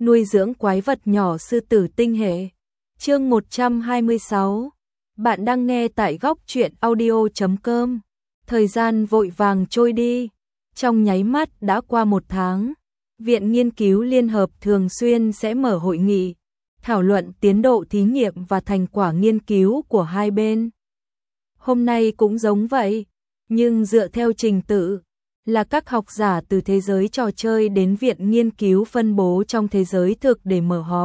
nuôi dưỡng quái vật nhỏ sư tử tinh hệ. Chương 126. Bạn đang nghe tại góc truyện audio.com. Thời gian vội vàng trôi đi, trong nháy mắt đã qua 1 tháng. Viện Nghiên cứu Liên Hợp thường xuyên sẽ mở hội nghị, thảo luận tiến độ thí nghiệm và thành quả nghiên cứu của hai bên. Hôm nay cũng giống vậy, nhưng dựa theo trình tự, là các học giả từ thế giới trò chơi đến viện nghiên cứu phân bố trong thế giới thực để mở họp.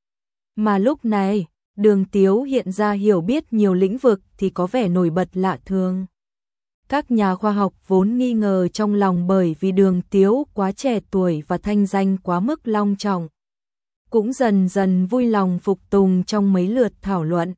Mà lúc này, Đường Tiếu hiện ra hiểu biết nhiều lĩnh vực thì có vẻ nổi bật lạ thường. Các nhà khoa học vốn nghi ngờ trong lòng bởi vì Đường Tiếu quá trẻ tuổi và thanh danh quá mức long trọng, cũng dần dần vui lòng phục tùng trong mấy lượt thảo luận.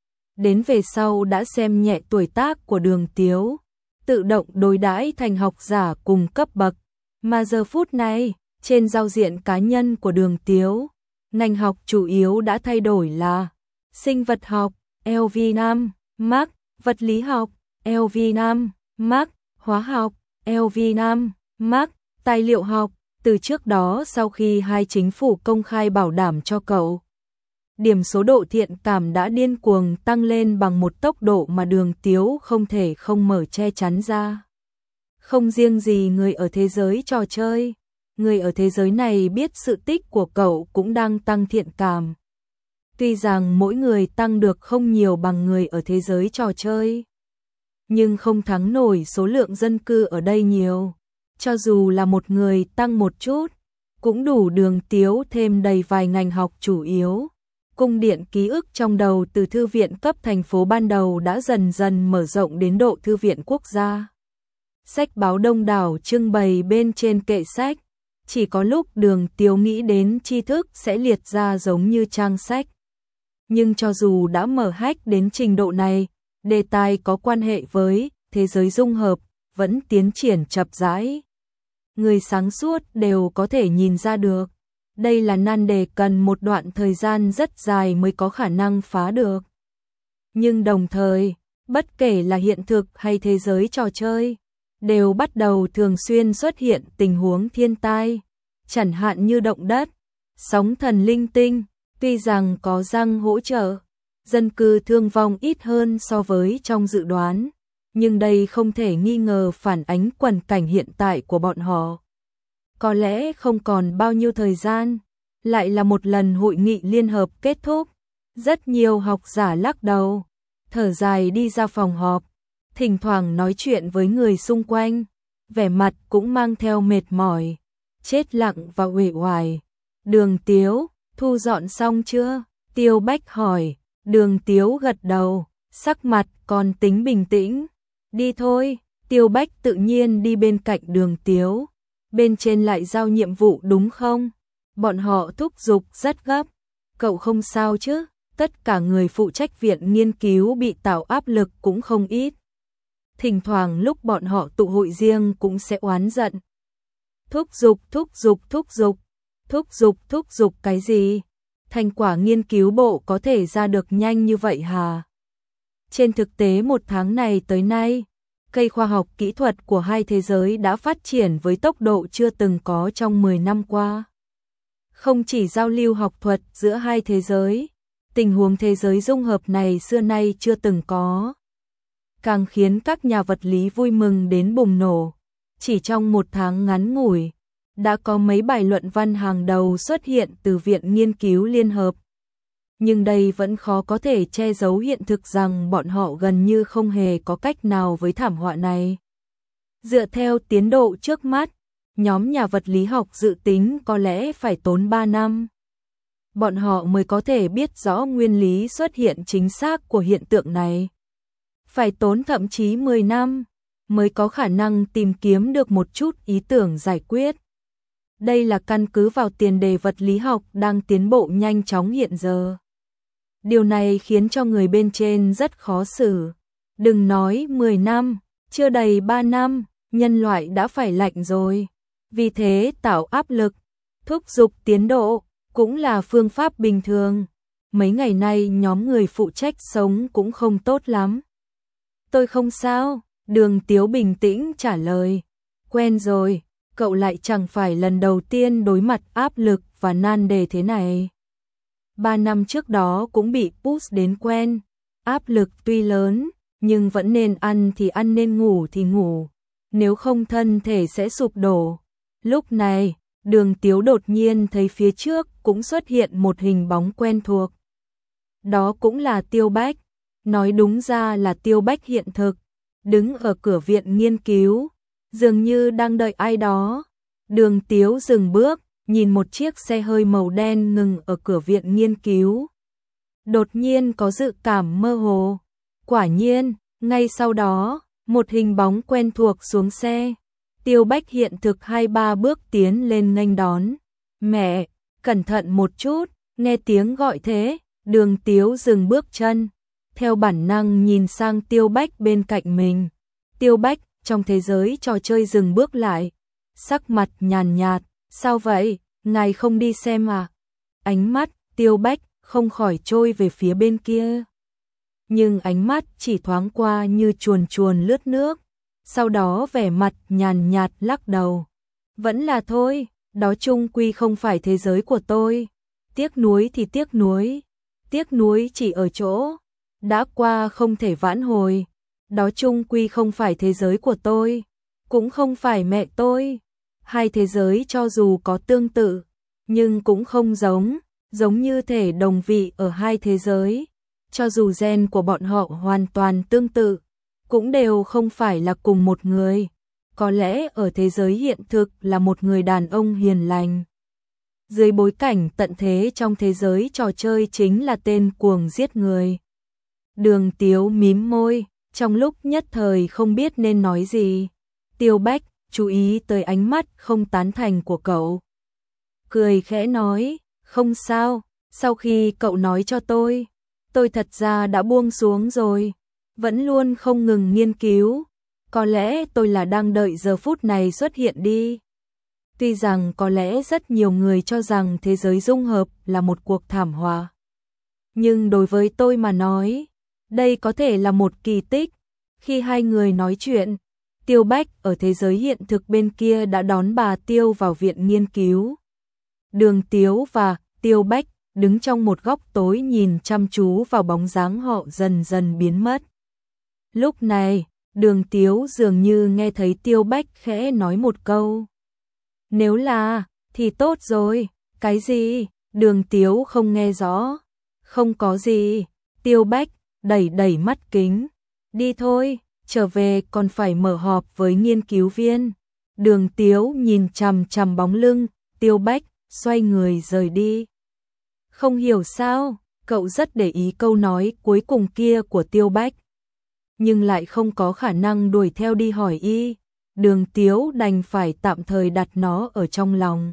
Đến về sau đã xem nhẹ tuổi tác của Đường Tiếu, tự động đối đãi thành học giả cùng cấp bậc, mà giờ phút này, trên giao diện cá nhân của Đường Tiếu, ngành học chủ yếu đã thay đổi là sinh vật học, LV5, Mark, vật lý học, LV5, Mark, hóa học, LV5, Mark, tài liệu học. Từ trước đó sau khi hai chính phủ công khai bảo đảm cho cậu, điểm số độ thiện cảm đã điên cuồng tăng lên bằng một tốc độ mà Đường Tiếu không thể không mở che chắn ra. Không riêng gì người ở thế giới trò chơi, người ở thế giới này biết sự tích của cậu cũng đang tăng thiện cảm. Tuy rằng mỗi người tăng được không nhiều bằng người ở thế giới trò chơi, nhưng không thắng nổi số lượng dân cư ở đây nhiều. Cho dù là một người tăng một chút, cũng đủ Đường Tiếu thêm đầy vài ngành học chủ yếu. Cung điện ký ức trong đầu từ thư viện cấp thành phố ban đầu đã dần dần mở rộng đến độ thư viện quốc gia. Sách báo đông đảo trưng bày bên trên kệ sách, chỉ có lúc Đường Tiếu nghĩ đến tri thức sẽ liệt ra giống như trang sách. Nhưng cho dù đã mở hách đến trình độ này, đề tài có quan hệ với thế giới dung hợp vẫn tiến triển chậm rãi. Người sáng suốt đều có thể nhìn ra được, đây là nan đề cần một đoạn thời gian rất dài mới có khả năng phá được. Nhưng đồng thời, bất kể là hiện thực hay thế giới trò chơi, đều bắt đầu thường xuyên xuất hiện tình huống thiên tai, chẳng hạn như động đất, sóng thần linh tinh. Tuy rằng có răng hỗ trợ, dân cư thương vong ít hơn so với trong dự đoán, nhưng đây không thể nghi ngờ phản ánh quần cảnh hiện tại của bọn họ. Có lẽ không còn bao nhiêu thời gian, lại là một lần hội nghị liên hợp kết thúc. Rất nhiều học giả lắc đầu, thở dài đi ra phòng họp, thỉnh thoảng nói chuyện với người xung quanh, vẻ mặt cũng mang theo mệt mỏi, chết lặng và uể oải. Đường Tiếu, thu dọn xong chưa? Tiêu Bách hỏi. Đường Tiếu gật đầu, sắc mặt còn tính bình tĩnh. Đi thôi. Tiêu Bách tự nhiên đi bên cạnh Đường Tiếu. Bên trên lại giao nhiệm vụ đúng không? Bọn họ thúc giục rất gấp. Cậu không sao chứ? Tất cả người phụ trách viện nghiên cứu bị tạo áp lực cũng không ít. Thỉnh thoảng lúc bọn họ tụ hội riêng cũng sẽ oán giận. Thúc giục cái gì? Thành quả nghiên cứu bộ có thể ra được nhanh như vậy hả? Trên thực tế 1 tháng này tới nay, cây khoa học kỹ thuật của hai thế giới đã phát triển với tốc độ chưa từng có trong 10 năm qua. Không chỉ giao lưu học thuật giữa hai thế giới, tình huống thế giới dung hợp này xưa nay chưa từng có. Càng khiến các nhà vật lý vui mừng đến bùng nổ. Chỉ trong 1 tháng ngắn ngủi, đã có mấy bài luận văn hàng đầu xuất hiện từ Viện Nghiên cứu Liên Hợp. Nhưng đây vẫn khó có thể che giấu hiện thực rằng bọn họ gần như không hề có cách nào với thảm họa này. Dựa theo tiến độ trước mắt, nhóm nhà vật lý học dự tính có lẽ phải tốn 3 năm. Bọn họ mới có thể biết rõ nguyên lý xuất hiện chính xác của hiện tượng này. Phải tốn thậm chí 10 năm, mới có khả năng tìm kiếm được một chút ý tưởng giải quyết. Đây là căn cứ vào tiền đề vật lý học đang tiến bộ nhanh chóng hiện giờ. Điều này khiến cho người bên trên rất khó xử. Đừng nói 10 năm, chưa đầy 3 năm, nhân loại đã phải lạnh rồi. Vì thế tạo áp lực, thúc giục tiến độ, cũng là phương pháp bình thường. Mấy ngày nay nhóm người phụ trách sống cũng không tốt lắm. Tôi không sao, Đường Tiếu bình tĩnh trả lời. Quen rồi, cậu lại chẳng phải lần đầu tiên đối mặt áp lực và nan đề thế này. 3 năm trước đó cũng bị push đến quen, áp lực tuy lớn, nhưng vẫn nên ăn thì ăn, nên ngủ thì ngủ, nếu không thân thể sẽ sụp đổ. Lúc này, Đường Tiếu đột nhiên thấy phía trước cũng xuất hiện một hình bóng quen thuộc. Đó cũng là Tiêu Bách, nói đúng ra là Tiêu Bách hiện thực, đứng ở cửa viện nghiên cứu, dường như đang đợi ai đó. Đường Tiếu dừng bước, nhìn một chiếc xe hơi màu đen ngừng ở cửa viện nghiên cứu. Đột nhiên có dự cảm mơ hồ. Quả nhiên, ngay sau đó, một hình bóng quen thuộc xuống xe. Tiêu Bách hiện thực 2-3 bước tiến lên nghênh đón. Mẹ, cẩn thận một chút, nghe tiếng gọi thế, Đường Tiếu dừng bước chân. Theo bản năng nhìn sang Tiêu Bách bên cạnh mình. Tiêu Bách trong thế giới trò chơi dừng bước lại. Sắc mặt nhàn nhạt, sao vậy, ngài không đi xem à? Ánh mắt Tiêu Bách không khỏi trôi về phía bên kia. Nhưng ánh mắt chỉ thoáng qua như chuồn chuồn lướt nước. Sau đó vẻ mặt nhàn nhạt lắc đầu. Vẫn là thôi, đó chung quy không phải thế giới của tôi. Tiếc nuối thì tiếc nuối. Tiếc nuối chỉ ở chỗ đã qua không thể vãn hồi. Đó chung quy không phải thế giới của tôi, cũng không phải mẹ tôi. Hai thế giới cho dù có tương tự, nhưng cũng không giống như thể đồng vị ở hai thế giới. Cho dù gen của bọn họ hoàn toàn tương tự, cũng đều không phải là cùng một người. Có lẽ ở thế giới hiện thực là một người đàn ông hiền lành. Dưới bối cảnh tận thế trong thế giới trò chơi chính là tên cuồng giết người. Đường Tiếu mím môi, trong lúc nhất thời không biết nên nói gì. Tiêu Bách chú ý tới ánh mắt không tán thành của cậu. Cười khẽ nói, không sao, sau khi cậu nói cho tôi thật ra đã buông xuống rồi, vẫn luôn không ngừng nghiên cứu. Có lẽ tôi là đang đợi giờ phút này xuất hiện đi. Tuy rằng có lẽ rất nhiều người cho rằng thế giới dung hợp là một cuộc thảm họa. Nhưng đối với tôi mà nói, đây có thể là một kỳ tích. Khi hai người nói chuyện, Tiêu Bách ở thế giới hiện thực bên kia đã đón bà Tiêu vào viện nghiên cứu. Đường Tiếu và Tiêu Bách đứng trong một góc tối nhìn chăm chú vào bóng dáng họ dần dần biến mất. Lúc này, Đường Tiếu dường như nghe thấy Tiêu Bách khẽ nói một câu. Nếu là, thì tốt rồi, cái gì? Đường Tiếu không nghe rõ. Không có gì, Tiêu Bách đẩy mắt kính. Đi thôi, trở về còn phải mở họp với nghiên cứu viên. Đường Tiếu nhìn chằm chằm bóng lưng Tiêu Bách, xoay người rời đi. Không hiểu sao, cậu rất để ý câu nói cuối cùng kia của Tiêu Bách, nhưng lại không có khả năng đuổi theo đi hỏi y. Đường Tiếu đành phải tạm thời đặt nó ở trong lòng.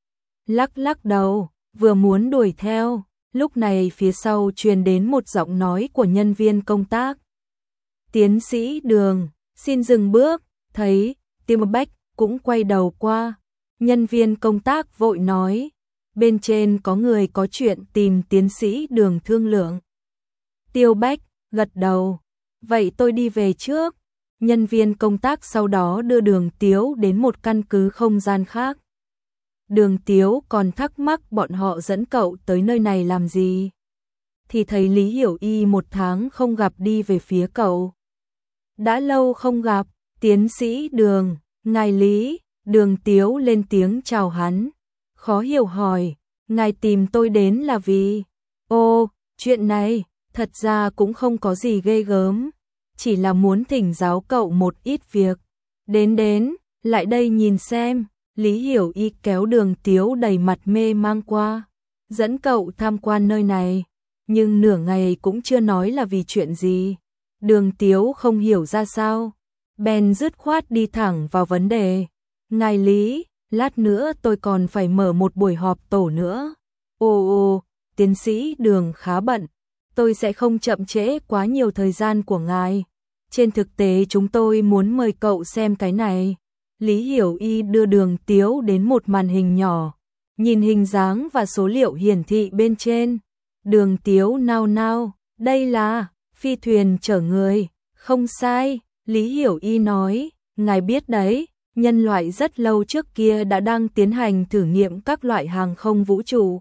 Lắc đầu, vừa muốn đuổi theo, lúc này phía sau truyền đến một giọng nói của nhân viên công tác. Tiến sĩ Đường, xin dừng bước. Thấy Tiêu Bách cũng quay đầu qua, nhân viên công tác vội nói, bên trên có người có chuyện tìm tiến sĩ Đường thương lượng. Tiêu Bách gật đầu, vậy tôi đi về trước. Nhân viên công tác sau đó đưa Đường Tiếu đến một căn cứ không gian khác. Đường Tiếu còn thắc mắc bọn họ dẫn cậu tới nơi này làm gì, thì thấy Lý Hiểu Y 1 tháng không gặp đi về phía cậu. Đã lâu không gặp, tiến sĩ Đường, ngài Lý. Đường Tiếu lên tiếng chào hắn, khó hiểu hỏi, ngài tìm tôi đến là vì? Ô, chuyện này, thật ra cũng không có gì ghê gớm, chỉ là muốn thỉnh giáo cậu một ít việc. Đến, lại đây nhìn xem. Lý Hiểu Y kéo Đường Tiếu đầy mặt mê mang qua, dẫn cậu tham quan nơi này, nhưng nửa ngày cũng chưa nói là vì chuyện gì. Đường Tiếu không hiểu ra sao, bèn dứt khoát đi thẳng vào vấn đề. Ngài Lý, lát nữa tôi còn phải mở một buổi họp tổ nữa. Ồ, tiến sĩ Đường khá bận, tôi sẽ không chậm trễ quá nhiều thời gian của ngài. Trên thực tế chúng tôi muốn mời cậu xem cái này. Lý Hiểu Y đưa Đường Tiếu đến một màn hình nhỏ, nhìn hình dáng và số liệu hiển thị bên trên. Đường Tiếu nao, đây là phi thuyền chở người. Không sai, Lý Hiểu Y nói, ngài biết đấy, Nhân loại rất lâu trước kia đã đang tiến hành thử nghiệm các loại hàng không vũ trụ,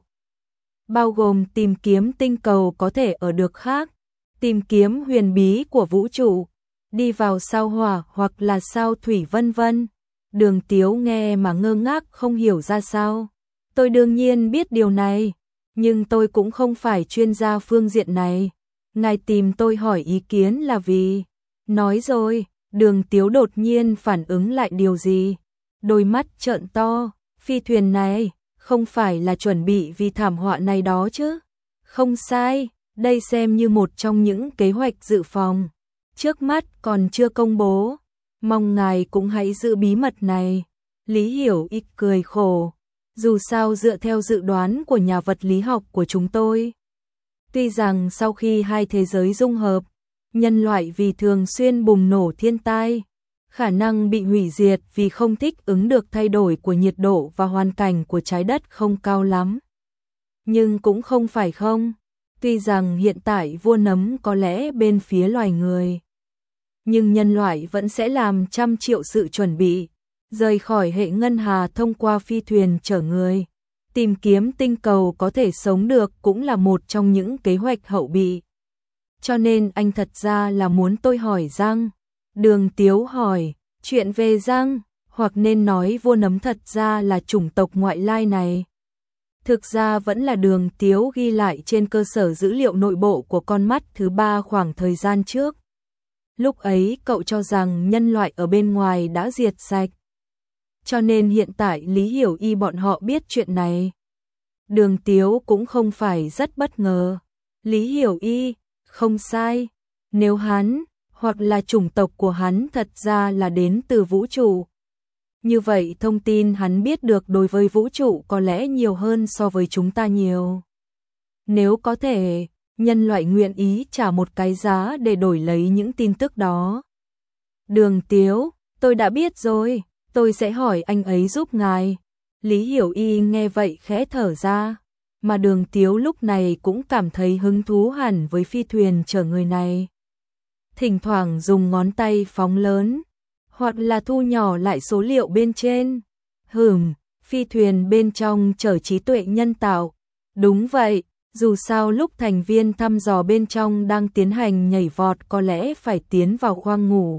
bao gồm tìm kiếm tinh cầu có thể ở được khác, tìm kiếm huyền bí của vũ trụ, đi vào sao hỏa hoặc là sao thủy vân vân. Đường Tiếu nghe mà ngơ ngác không hiểu ra sao. Tôi đương nhiên biết điều này, nhưng tôi cũng không phải chuyên gia phương diện này. Ngài tìm tôi hỏi ý kiến là vì... Nói rồi, Đường Tiếu đột nhiên phản ứng lại điều gì. Đôi mắt trợn to, phi thuyền này không phải là chuẩn bị vì thảm họa này đó chứ? Không sai, đây xem như một trong những kế hoạch dự phòng. Trước mắt còn chưa công bố, mong ngài cũng hãy giữ bí mật này. Lý Hiểu Y cười khổ, dù sao dựa theo dự đoán của nhà vật lý học của chúng tôi. Tuy rằng sau khi hai thế giới dung hợp, nhân loại vì thường xuyên bùng nổ thiên tai, khả năng bị hủy diệt vì không thích ứng được thay đổi của nhiệt độ và hoàn cảnh của trái đất không cao lắm. Nhưng cũng không phải không, tuy rằng hiện tại vua nấm có lẽ bên phía loài người, nhưng nhân loại vẫn sẽ làm trăm triệu sự chuẩn bị, rời khỏi hệ ngân hà thông qua phi thuyền chở người. Tìm kiếm tinh cầu có thể sống được cũng là một trong những kế hoạch hậu bị. Cho nên anh thật ra là muốn tôi hỏi rằng, Đường Tiếu hỏi, chuyện về răng, hoặc nên nói vua nấm thật ra là chủng tộc ngoại lai này. Thực ra vẫn là Đường Tiếu ghi lại trên cơ sở dữ liệu nội bộ của con mắt thứ ba khoảng thời gian trước. Lúc ấy cậu cho rằng nhân loại ở bên ngoài đã diệt sạch. Cho nên hiện tại Lý Hiểu Y bọn họ biết chuyện này. Đường Tiếu cũng không phải rất bất ngờ. Lý Hiểu Y, không sai. Nếu hắn, hoặc là chủng tộc của hắn thật ra là đến từ vũ trụ. Như vậy thông tin hắn biết được đối với vũ trụ có lẽ nhiều hơn so với chúng ta nhiều. Nếu có thể, nhân loại nguyện ý trả một cái giá để đổi lấy những tin tức đó. Đường Tiếu, tôi đã biết rồi, tôi sẽ hỏi anh ấy giúp ngài. Lý Hiểu Y nghe vậy khẽ thở ra, mà Đường Tiếu lúc này cũng cảm thấy hứng thú hẳn với phi thuyền chở người này. Thỉnh thoảng dùng ngón tay phóng lớn, hoặc là thu nhỏ lại số liệu bên trên. Phi thuyền bên trong chở trí tuệ nhân tạo. Đúng vậy, dù sao lúc thành viên thăm dò bên trong đang tiến hành nhảy vọt có lẽ phải tiến vào khoang ngủ.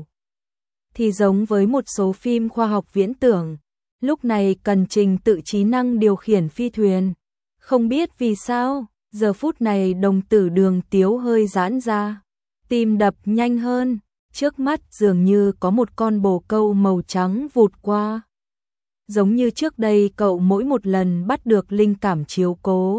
Thì giống với một số phim khoa học viễn tưởng, lúc này cần trình tự trí năng điều khiển phi thuyền. Không biết vì sao, giờ phút này đồng tử Đường Tiếu hơi giãn ra, tim đập nhanh hơn, trước mắt dường như có một con bồ câu màu trắng vụt qua. Giống như trước đây cậu mỗi một lần bắt được linh cảm chiếu cố.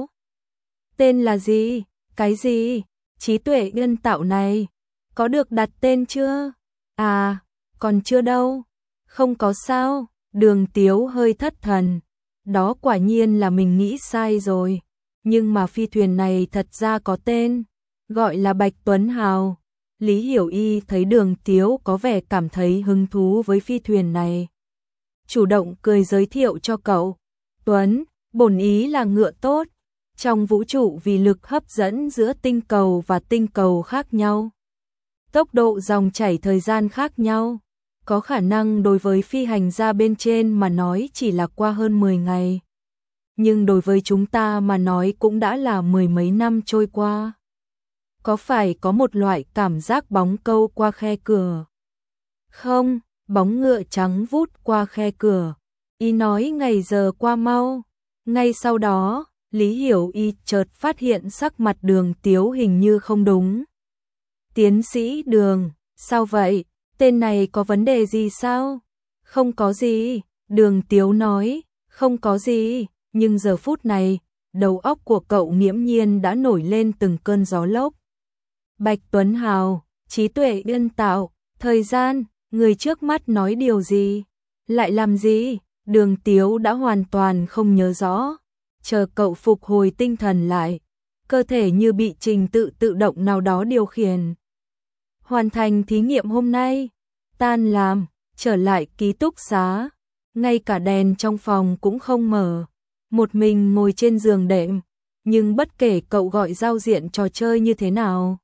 Tên là gì? Cái gì? Trí tuệ nhân tạo này, có được đặt tên chưa? À, còn chưa đâu. Không có sao, Đường Tiếu hơi thất thần. Đó quả nhiên là mình nghĩ sai rồi. Nhưng mà phi thuyền này thật ra có tên, gọi là Bạch Tuấn Hào. Lý Hiểu Y thấy Đường Tiếu có vẻ cảm thấy hứng thú với phi thuyền này, chủ động cười giới thiệu cho cậu. Tuấn, bổn ý là ngựa tốt. Trong vũ trụ vì lực hấp dẫn giữa tinh cầu và tinh cầu khác nhau, tốc độ dòng chảy thời gian khác nhau, có khả năng đối với phi hành gia bên trên mà nói chỉ là qua hơn 10 ngày. Nhưng đối với chúng ta mà nói cũng đã là mười mấy năm trôi qua. Có phải có một loại cảm giác bóng câu qua khe cửa? Không, bóng ngựa trắng vút qua khe cửa. Y nói ngày giờ qua mau. Ngay sau đó, Lý Hiểu Y chợt phát hiện sắc mặt Đường Tiếu hình như không đúng. Tiến sĩ Đường, sao vậy? Tên này có vấn đề gì sao? Không có gì, Đường Tiếu nói, không có gì, nhưng giờ phút này, đầu óc của cậu nghiễm nhiên đã nổi lên từng cơn gió lốc. Bạch Tuấn Hào, trí tuệ nhân tạo, thời gian, người trước mắt nói điều gì? Lại làm gì? Đường Tiếu đã hoàn toàn không nhớ rõ. Chờ cậu phục hồi tinh thần lại, cơ thể như bị trình tự tự động nào đó điều khiển. Hoàn thành thí nghiệm hôm nay, tan làm, trở lại ký túc xá, ngay cả đèn trong phòng cũng không mở, một mình ngồi trên giường đệm, nhưng bất kể cậu gọi giao diện trò chơi như thế nào,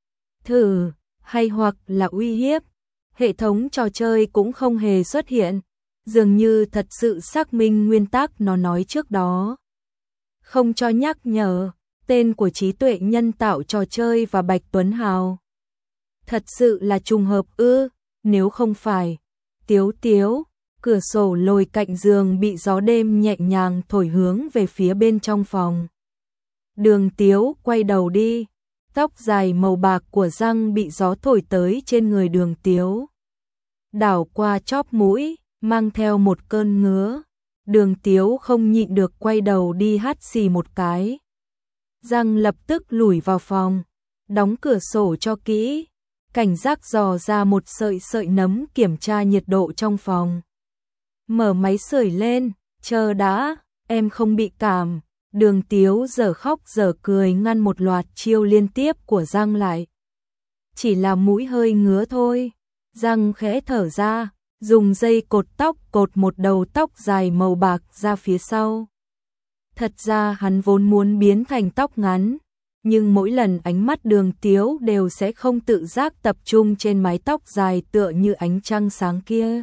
thử, hay hoặc là uy hiếp, hệ thống trò chơi cũng không hề xuất hiện. dường như thật sự xác minh nguyên tắc nó nói trước đó. Không cho nhắc nhở tên của trí tuệ nhân tạo trò chơi và Bạch Tuấn Hào. Thật sự là trùng hợp ư? Nếu không phải, Tiếu Tiếu, cửa sổ lồi cạnh giường bị gió đêm nhẹ nhàng thổi hướng về phía bên trong phòng. Đường Tiếu quay đầu đi, tóc dài màu bạc của Giang bị gió thổi tới trên người Đường Tiếu. Đảo qua chóp mũi, mang theo một cơn ngứa. Đường Tiếu không nhịn được quay đầu đi hắt xì một cái. Giang lập tức lủi vào phòng, đóng cửa sổ cho kỹ, cảnh giác dò ra một sợi nấm kiểm tra nhiệt độ trong phòng. Mở máy sưởi lên, chờ đã, em không bị cảm. Đường Tiếu giờ khóc giờ cười ngăn một loạt chiêu liên tiếp của Giang lại. Chỉ là mũi hơi ngứa thôi. Giang khẽ thở ra, dùng dây cột tóc cột một đầu tóc dài màu bạc ra phía sau. Thật ra hắn vốn muốn biến thành tóc ngắn, nhưng mỗi lần ánh mắt Đường Tiếu đều sẽ không tự giác tập trung trên mái tóc dài tựa như ánh trăng sáng kia.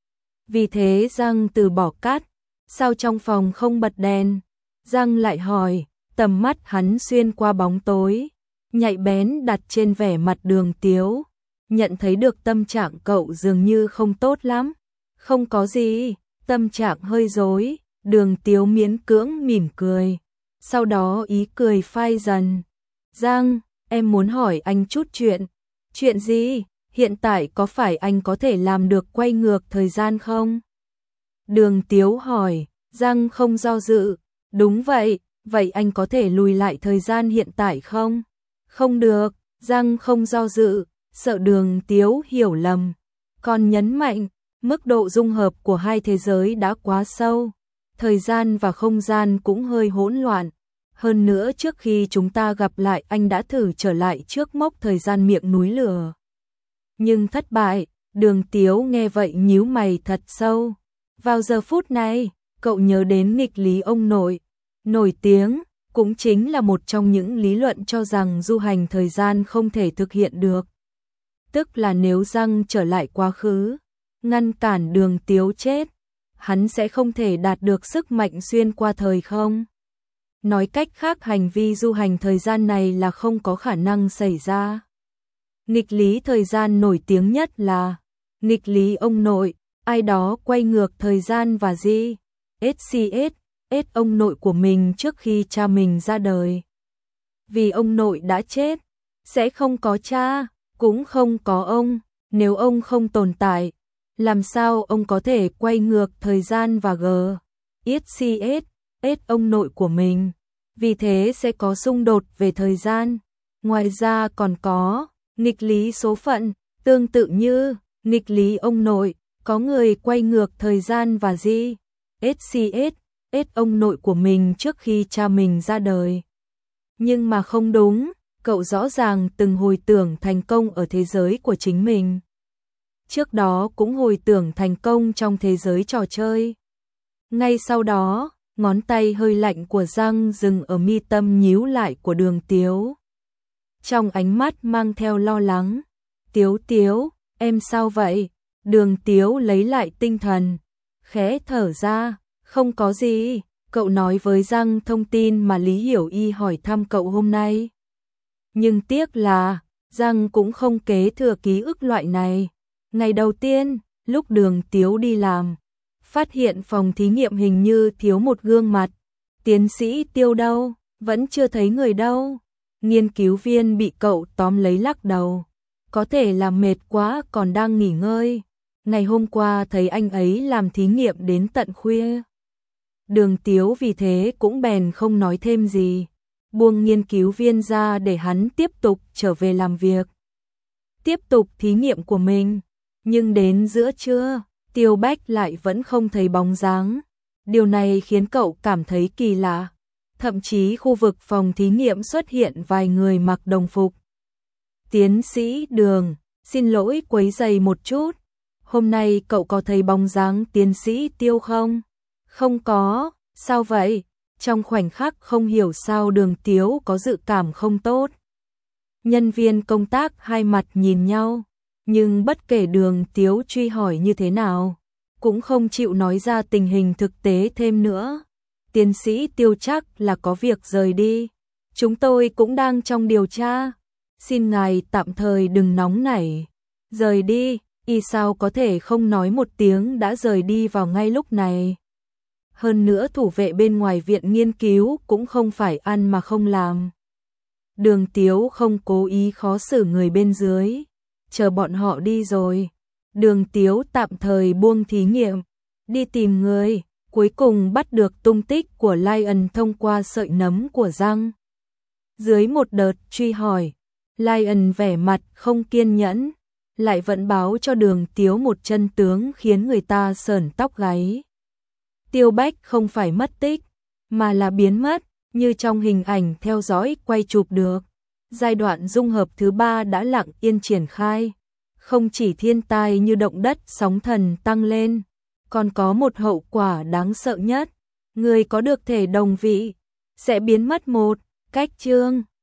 Vì thế Giang từ bỏ cắt. Sao trong phòng không bật đèn? Giang lại hỏi, tầm mắt hắn xuyên qua bóng tối, nhạy bén đặt trên vẻ mặt Đường Tiếu, nhận thấy được tâm trạng cậu dường như không tốt lắm. Không có gì, tâm trạng hơi rối. Đường Tiếu miễn cưỡng mỉm cười, sau đó ý cười phai dần. Giang, em muốn hỏi anh chút chuyện. Chuyện gì? Hiện tại có phải anh có thể làm được quay ngược thời gian không? Đường Tiếu hỏi. Giang không do dự. Đúng vậy, vậy anh có thể lùi lại thời gian hiện tại không? Không được. Giang không do dự, sợ Đường Tiếu hiểu lầm. Còn nhấn mạnh, mức độ dung hợp của hai thế giới đã quá sâu. Thời gian và không gian cũng hơi hỗn loạn. Hơn nữa trước khi chúng ta gặp lại anh đã thử trở lại trước mốc thời gian miệng núi lửa. Nhưng thất bại. Đường Tiếu nghe vậy nhíu mày thật sâu. Vào giờ phút này, cậu nhớ đến nghịch lý ông nội. Nổi tiếng, cũng chính là một trong những lý luận cho rằng du hành thời gian không thể thực hiện được. Tức là nếu Giang trở lại quá khứ, ngăn cản Đường Tiếu chết, hắn sẽ không thể đạt được sức mạnh xuyên qua thời không. Nói cách khác hành vi du hành thời gian này là không có khả năng xảy ra. Nghịch lý thời gian nổi tiếng nhất là nghịch lý ông nội, ai đó quay ngược thời gian và gì? SCS, ông nội của mình trước khi cha mình ra đời. Vì ông nội đã chết, sẽ không có cha, cũng không có ông, nếu ông không tồn tại, làm sao ông có thể quay ngược thời gian và SCS, ông nội của mình. Vì thế sẽ có xung đột về thời gian. Ngoài ra còn có nghịch lý số phận, tương tự như nghịch lý ông nội, có người quay ngược thời gian và gì? SCS, ông nội của mình trước khi cha mình ra đời. Nhưng mà không đúng, cậu rõ ràng từng hồi tưởng thành công ở thế giới của chính mình. Trước đó cũng hồi tưởng thành công trong thế giới trò chơi. Ngay sau đó, ngón tay hơi lạnh của Giang dừng ở mi tâm nhíu lại của Đường Tiếu. Trong ánh mắt mang theo lo lắng. Tiếu Tiếu, em sao vậy? Đường Tiếu lấy lại tinh thần, khẽ thở ra, không có gì. Cậu nói với Giang thông tin mà Lý Hiểu Y hỏi thăm cậu hôm nay. Nhưng tiếc là, Giang cũng không kế thừa ký ức loại này. Ngày đầu tiên, lúc Đường Tiếu đi làm, phát hiện phòng thí nghiệm hình như thiếu một gương mặt. Tiến sĩ Tiêu đâu? Vẫn chưa thấy người đâu. Nghiên cứu viên bị cậu tóm lấy lắc đầu. Có thể là mệt quá còn đang nghỉ ngơi. Ngày hôm qua thấy anh ấy làm thí nghiệm đến tận khuya. Đường Tiếu vì thế cũng bèn không nói thêm gì, buông nghiên cứu viên ra để hắn tiếp tục trở về làm việc, tiếp tục thí nghiệm của mình. Nhưng đến giữa trưa, Tiêu Bách lại vẫn không thấy bóng dáng. Điều này khiến cậu cảm thấy kỳ lạ. Thậm chí khu vực phòng thí nghiệm xuất hiện vài người mặc đồng phục. Tiến sĩ Đường, xin lỗi quấy rầy một chút. Hôm nay cậu có thấy bóng dáng tiến sĩ Tiêu không? Không có, sao vậy? Trong khoảnh khắc không hiểu sao Đường Tiếu có dự cảm không tốt. Nhân viên công tác hai mặt nhìn nhau, nhưng bất kể Đường Tiếu truy hỏi như thế nào, cũng không chịu nói ra tình hình thực tế thêm nữa. Tiến sĩ Tiêu chắc là có việc rời đi. Chúng tôi cũng đang trong điều tra. Xin ngài tạm thời đừng nóng nảy. Rời đi, y sao có thể không nói một tiếng đã rời đi vào ngay lúc này. Hơn nữa thủ vệ bên ngoài viện nghiên cứu cũng không phải ăn mà không làm. Đường Tiếu không cố ý khó xử người bên dưới. Chờ bọn họ đi rồi. Đường Tiếu tạm thời buông thí nghiệm. Đi tìm người. Cuối cùng bắt được tung tích của Lion thông qua sợi nấm của răng. Dưới một đợt truy hỏi, Lion vẻ mặt không kiên nhẫn, lại vẫn báo cho Đường Tiếu một chân tướng khiến người ta sởn tóc gáy. Tiêu Bách không phải mất tích, mà là biến mất, như trong hình ảnh theo dõi quay chụp được. Giai đoạn dung hợp thứ 3 đã lặng yên triển khai. Không chỉ thiên tai như động đất sóng thần tăng lên, còn có một hậu quả đáng sợ nhất. Người có được thể đồng vị sẽ biến mất một cách chương